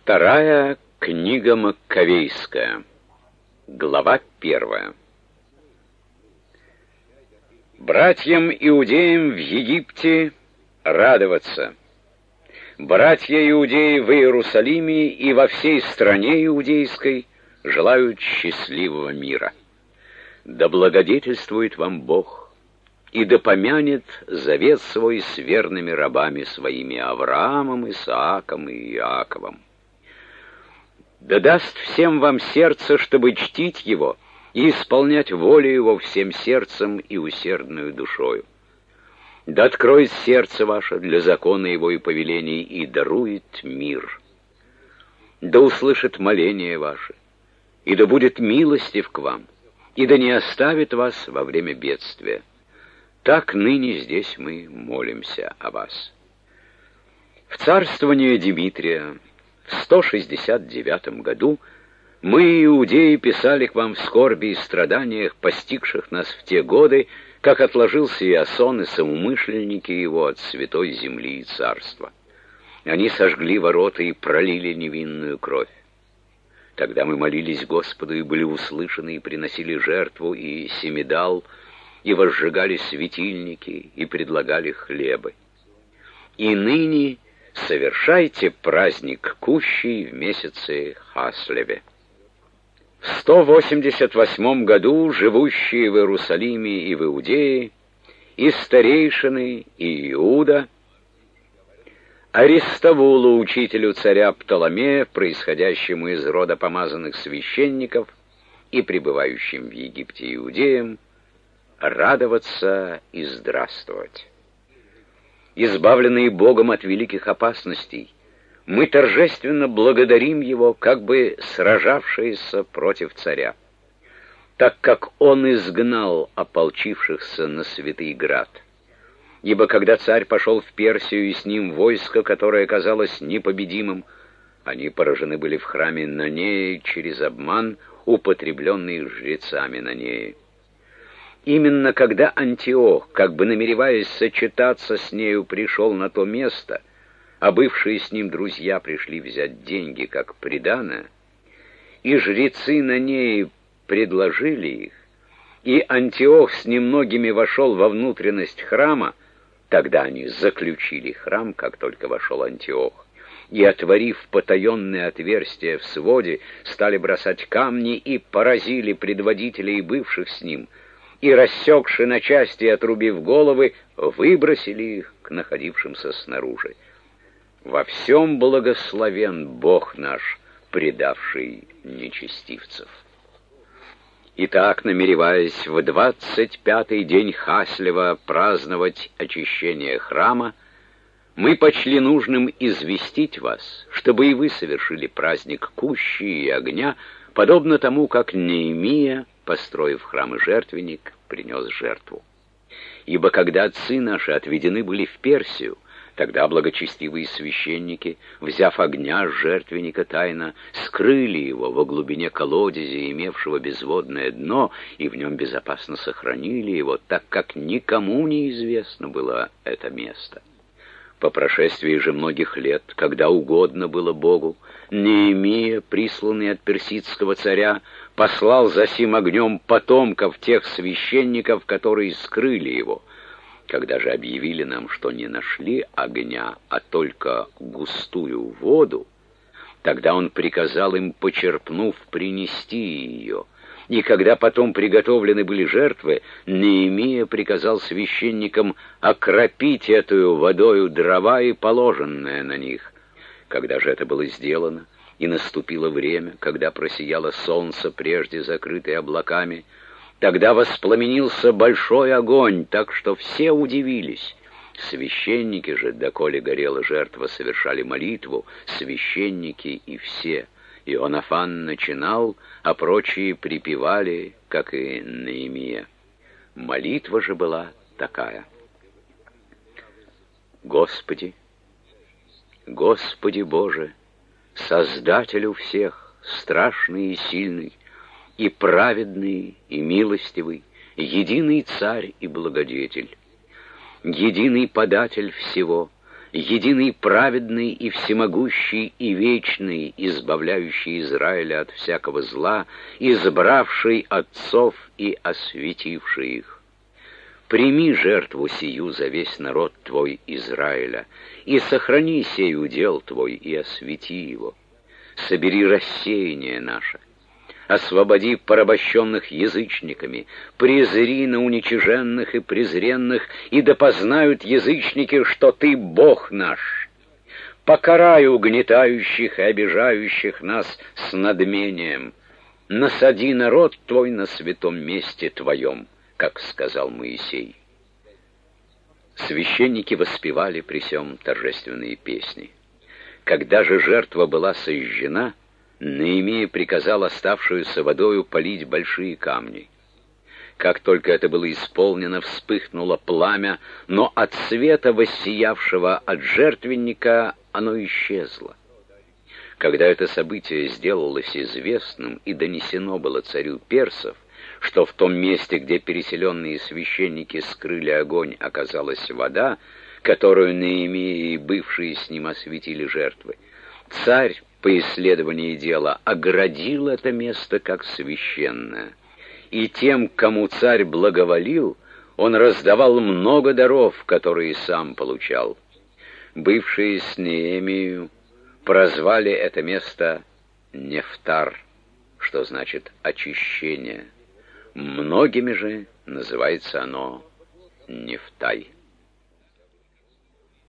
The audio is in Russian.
Вторая книга Маккавейская, глава 1. Братьям иудеям в Египте радоваться. Братья иудеи в Иерусалиме и во всей стране иудейской желают счастливого мира. Да благодетельствует вам Бог, и да помянет завет свой с верными рабами своими Авраамом, Исааком и Иаковом. Да даст всем вам сердце, чтобы чтить Его и исполнять волю Его всем сердцем и усердную душою. Да откроет сердце ваше для закона Его и повелений, и дарует мир. Да услышит моление ваше, и да будет милостив к вам, и да не оставит вас во время бедствия. Так ныне здесь мы молимся о вас. В царствование Димитрия в 169 году мы, иудеи, писали к вам в скорби и страданиях, постигших нас в те годы, как отложился Иасон и соумышленники его от святой земли и царства. Они сожгли ворота и пролили невинную кровь. Тогда мы молились Господу и были услышаны, и приносили жертву и семидал, и возжигали светильники, и предлагали хлебы. И ныне совершайте праздник кущий в месяце Хаслеве. В 188 году живущие в Иерусалиме и в Иудее, и старейшины, и Иуда, Аристовулу, учителю царя Птоломея, происходящему из рода помазанных священников и пребывающим в Египте иудеям, радоваться и здравствовать. Избавленные Богом от великих опасностей, мы торжественно благодарим Его, как бы сражавшиеся против царя, так как Он изгнал ополчившихся на Святый Град. Ибо когда царь пошел в Персию, и с ним войско, которое казалось непобедимым, они поражены были в храме Нанеи через обман, употребленный жрецами Нанеи. Именно когда Антиох, как бы намереваясь сочетаться с нею, пришел на то место, а бывшие с ним друзья пришли взять деньги как приданое, и жрецы Нанеи предложили их, и Антиох с немногими вошел во внутренность храма, тогда они заключили храм, как только вошел Антиох, и, отворив потаенное отверстие в своде, стали бросать камни и поразили предводителей, бывших с ним, и, рассекши на части и отрубив головы, выбросили их к находившимся снаружи. Во всем благословен Бог наш, предавший нечестивцев. Итак, намереваясь в 25-й день Хаслева праздновать очищение храма, мы почли нужным известить вас, чтобы и вы совершили праздник кущи и огня, подобно тому, как Неемия, построив храм и жертвенник, принес жертву. Ибо когда отцы наши отведены были в Персию, тогда благочестивые священники, взяв огня с жертвенника тайно, скрыли его во глубине колодезя, имевшего безводное дно, и в нем безопасно сохранили его, так как никому не известно было это место. По прошествии же многих лет, когда угодно было Богу, Неемия, присланный от персидского царя, послал за сим огнем потомков тех священников, которые скрыли его. Когда же объявили нам, что не нашли огня, а только густую воду, тогда он приказал им, почерпнув, принести ее. И когда потом приготовлены были жертвы, Неемия приказал священникам окропить эту водою дрова и положенное на них. Когда же это было сделано, и наступило время, когда просияло солнце, прежде закрытое облаками, тогда воспламенился большой огонь, так что все удивились. Священники же, доколе горела жертва, совершали молитву, священники и все. Иоаннафан начинал, а прочие припевали, как и Неемия. Молитва же была такая: Господи, Господи Боже, Создателю всех, страшный и сильный, и праведный, и милостивый, единый Царь и Благодетель, единый Податель всего, единый праведный и всемогущий и вечный, избавляющий Израиля от всякого зла, избравший отцов и осветивший их. Прими жертву сию за весь народ твой Израиля, и сохрани сей удел твой, и освети его. Собери рассеяние наше, освободи порабощенных язычниками, презри на уничиженных и презренных, и да познают язычники, что ты Бог наш. Покарай угнетающих и обижающих нас с надмением. Насади народ твой на святом месте твоем, как сказал Моисей. Священники воспевали при сем торжественные песни. Когда же жертва была сожжена, Неемия приказал оставшуюся водою полить большие камни. Как только это было исполнено, вспыхнуло пламя, но от света, воссиявшего от жертвенника, оно исчезло. Когда это событие сделалось известным и донесено было царю персов, что в том месте, где переселенные священники скрыли огонь, оказалась вода, которую Неемия и бывшие с ним осветили жертвы, царь по исследовании дела оградил это место как священное, и тем, кому царь благоволил, он раздавал много даров, которые сам получал. Бывшие с Неемией прозвали это место Нефтар, что значит очищение. Многими же называется оно Нефтай.